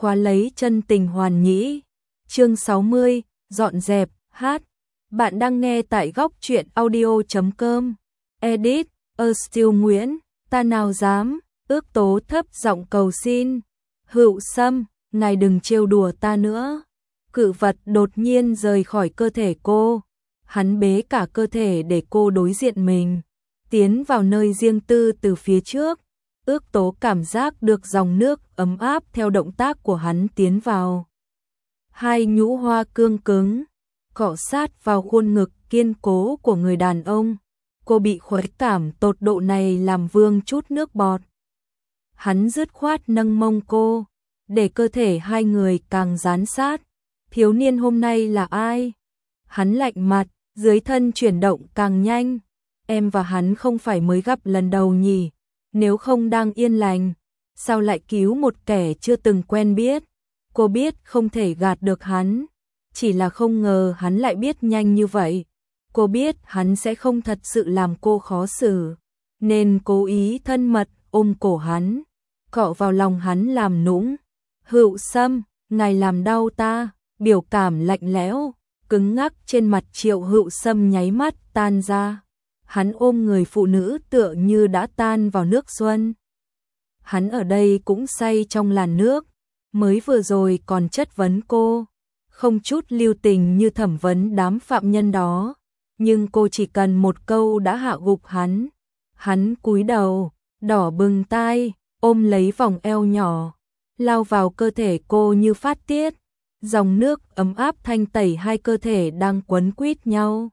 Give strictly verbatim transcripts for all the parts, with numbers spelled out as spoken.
khóa lấy chân tình hoàn nhĩ. Chương sáu mươi, dọn dẹp, hát. Bạn đang nghe tại góc truyện audio chấm com. Edit, Estill Nguyễn, ta nào dám, Ước Tố thấp giọng cầu xin. Hữu Sâm, ngài đừng trêu đùa ta nữa. Cự vật đột nhiên rời khỏi cơ thể cô. Hắn bế cả cơ thể để cô đối diện mình, tiến vào nơi riêng tư từ phía trước. Ước Tố cảm giác được dòng nước ấm áp theo động tác của hắn tiến vào. Hai nhũ hoa cương cứng, cọ sát vào khuôn ngực kiên cố của người đàn ông. Cô bị khoái cảm tột độ này làm vương chút nước bọt. Hắn dứt khoát nâng mông cô, để cơ thể hai người càng dán sát. Thiếu niên hôm nay là ai? Hắn lạnh mặt, dưới thân chuyển động càng nhanh. Em và hắn không phải mới gặp lần đầu nhỉ? Nếu không đang yên lành, sao lại cứu một kẻ chưa từng quen biết? Cô biết không thể gạt được hắn, chỉ là không ngờ hắn lại biết nhanh như vậy. Cô biết hắn sẽ không thật sự làm cô khó xử, nên cố ý thân mật ôm cổ hắn, cọ vào lòng hắn làm nũng. Hữu Sâm, ngài làm đau ta. Biểu cảm lạnh lẽo, cứng ngắc trên mặt Triệu Hữu Sâm nháy mắt tan ra. Hắn ôm người phụ nữ tựa như đã tan vào nước xuân. Hắn ở đây cũng say trong làn nước, mới vừa rồi còn chất vấn cô, không chút lưu tình như thẩm vấn đám phạm nhân đó, nhưng cô chỉ cần một câu đã hạ gục hắn. Hắn cúi đầu, đỏ bừng tai, ôm lấy vòng eo nhỏ, lao vào cơ thể cô như phát tiết. Dòng nước ấm áp thanh tẩy hai cơ thể đang quấn quýt nhau.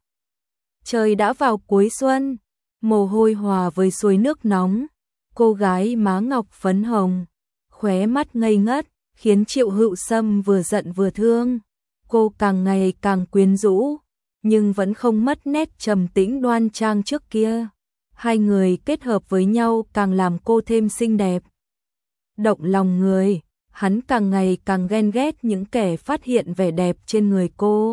Trời đã vào cuối xuân, mồ hôi hòa với suối nước nóng. Cô gái má ngọc phấn hồng, khóe mắt ngây ngất, khiến Triệu Hữu Sâm vừa giận vừa thương. Cô càng ngày càng quyến rũ, nhưng vẫn không mất nét trầm tĩnh đoan trang trước kia. Hai người kết hợp với nhau càng làm cô thêm xinh đẹp, động lòng người. Hắn càng ngày càng ghen ghét những kẻ phát hiện vẻ đẹp trên người cô.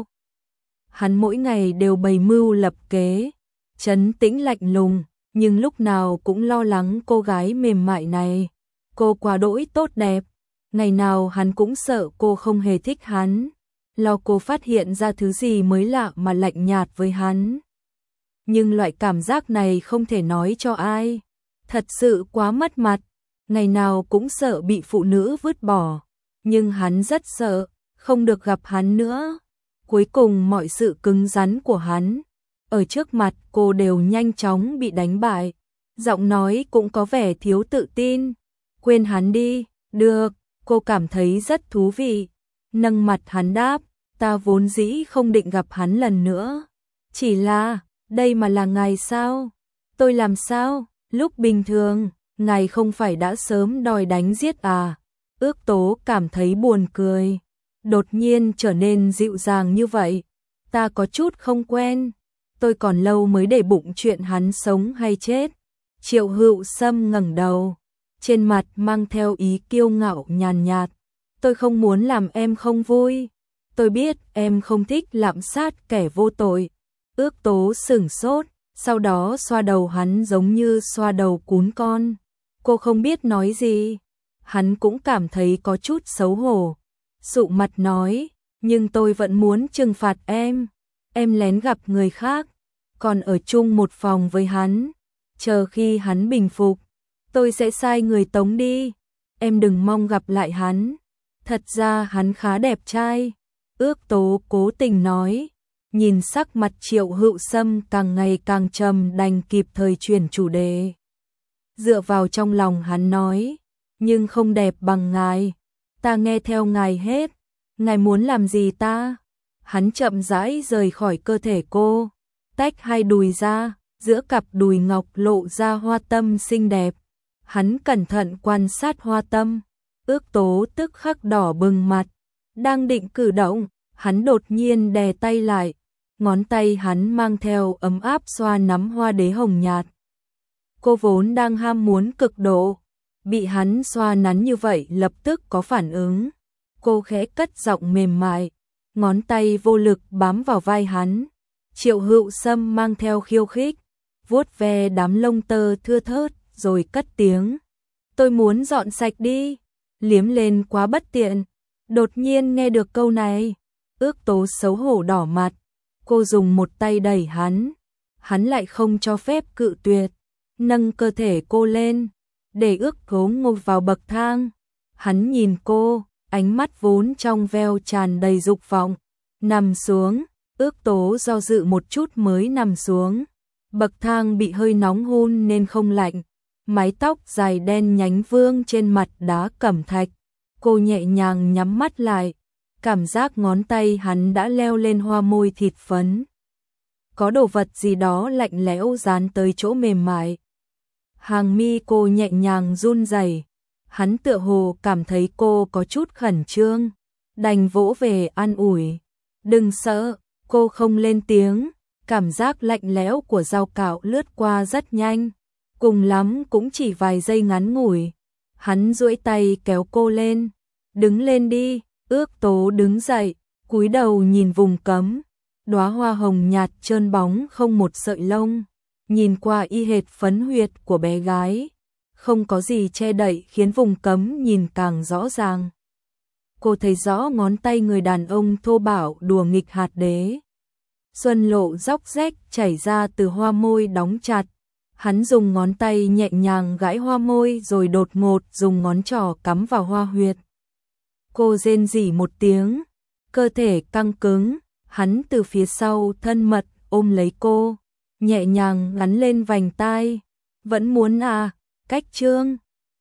Hắn mỗi ngày đều bày mưu lập kế, trấn tĩnh lạnh lùng, nhưng lúc nào cũng lo lắng cô gái mềm mại này. Cô quá đỗi tốt đẹp, ngày nào hắn cũng sợ cô không hề thích hắn, lo cô phát hiện ra thứ gì mới lạ mà lạnh nhạt với hắn. Nhưng loại cảm giác này không thể nói cho ai, thật sự quá mất mặt. Ngày nào cũng sợ bị phụ nữ vứt bỏ, nhưng hắn rất sợ không được gặp hắn nữa. Cuối cùng mọi sự cứng rắn của hắn ở trước mặt cô đều nhanh chóng bị đánh bại. Giọng nói cũng có vẻ thiếu tự tin. Quên hắn đi. Được, cô cảm thấy rất thú vị. Nâng mặt hắn đáp, ta vốn dĩ không định gặp hắn lần nữa. Chỉ là, đây mà là ngài sao? Tôi làm sao? Lúc bình thường ngài không phải đã sớm đòi đánh giết à? Ước Tố cảm thấy buồn cười, đột nhiên trở nên dịu dàng như vậy. Ta có chút không quen, tôi còn lâu mới để bụng chuyện hắn sống hay chết. Triệu Hữu Sâm ngẩng đầu, trên mặt mang theo ý kiêu ngạo nhàn nhạt. Tôi không muốn làm em không vui, tôi biết em không thích lạm sát kẻ vô tội. Ước Tố sửng sốt, sau đó xoa đầu hắn giống như xoa đầu cún con. Cô không biết nói gì, hắn cũng cảm thấy có chút xấu hổ. Sụ mặt nói, nhưng tôi vẫn muốn trừng phạt em. Em lén gặp người khác, còn ở chung một phòng với hắn. Chờ khi hắn bình phục, tôi sẽ sai người tống đi. Em đừng mong gặp lại hắn. Thật ra hắn khá đẹp trai. Ước Tố cố tình nói, nhìn sắc mặt Triệu Hữu Sâm càng ngày càng trầm đành kịp thời chuyển chủ đề. Dựa vào trong lòng hắn nói, nhưng không đẹp bằng ngài. Ta nghe theo ngài hết. Ngài muốn làm gì ta? Hắn chậm rãi rời khỏi cơ thể cô, tách hai đùi ra, giữa cặp đùi ngọc lộ ra hoa tâm xinh đẹp. Hắn cẩn thận quan sát hoa tâm. Ước Tố tức khắc đỏ bừng mặt, đang định cử động, hắn đột nhiên đè tay lại. Ngón tay hắn mang theo ấm áp xoa nắm hoa đế hồng nhạt. Cô vốn đang ham muốn cực độ, bị hắn xoa nắn như vậy lập tức có phản ứng. Cô khẽ cất giọng mềm mại, ngón tay vô lực bám vào vai hắn. Triệu Hữu Sâm mang theo khiêu khích, vuốt ve đám lông tơ thưa thớt rồi cất tiếng. Tôi muốn dọn sạch đi. liếm lên quá bất tiện. Đột nhiên nghe được câu này, Ước Tố xấu hổ đỏ mặt, cô dùng một tay đẩy hắn, hắn lại không cho phép cự tuyệt, nâng cơ thể cô lên, để Ước Tố ngồi vào bậc thang. Hắn nhìn cô, ánh mắt vốn trong veo tràn đầy dục vọng, nằm xuống, Ước Tố do dự một chút mới nằm xuống. Bậc thang bị hơi nóng hun nên không lạnh, mái tóc dài đen nhánh vương trên mặt đá cẩm thạch. Cô nhẹ nhàng nhắm mắt lại, cảm giác ngón tay hắn đã leo lên hoa môi thịt phấn. Có đồ vật gì đó lạnh lẽo dán tới chỗ mềm mại. Hàng mi cô nhẹ nhàng run rẩy, hắn tựa hồ cảm thấy cô có chút khẩn trương, đành vỗ về an ủi. Đừng sợ, cô không lên tiếng, cảm giác lạnh lẽo của dao cạo lướt qua rất nhanh, cùng lắm cũng chỉ vài giây ngắn ngủi. Hắn duỗi tay kéo cô lên, đứng lên đi. Ước Tố đứng dậy, cúi đầu nhìn vùng cấm, đóa hoa hồng nhạt trơn bóng không một sợi lông, nhìn qua y hệt phấn huyệt của bé gái, không có gì che đậy khiến vùng cấm nhìn càng rõ ràng. Cô thấy rõ ngón tay người đàn ông thô bạo đùa nghịch hạt đế. Xuân lộ róc rách chảy ra từ hoa môi đóng chặt. Hắn dùng ngón tay nhẹ nhàng gãi hoa môi rồi đột ngột dùng ngón trỏ cắm vào hoa huyệt. Cô rên rỉ một tiếng, cơ thể căng cứng, hắn từ phía sau thân mật ôm lấy cô, nhẹ nhàng gắn lên vành tai. Vẫn muốn à, cách trương.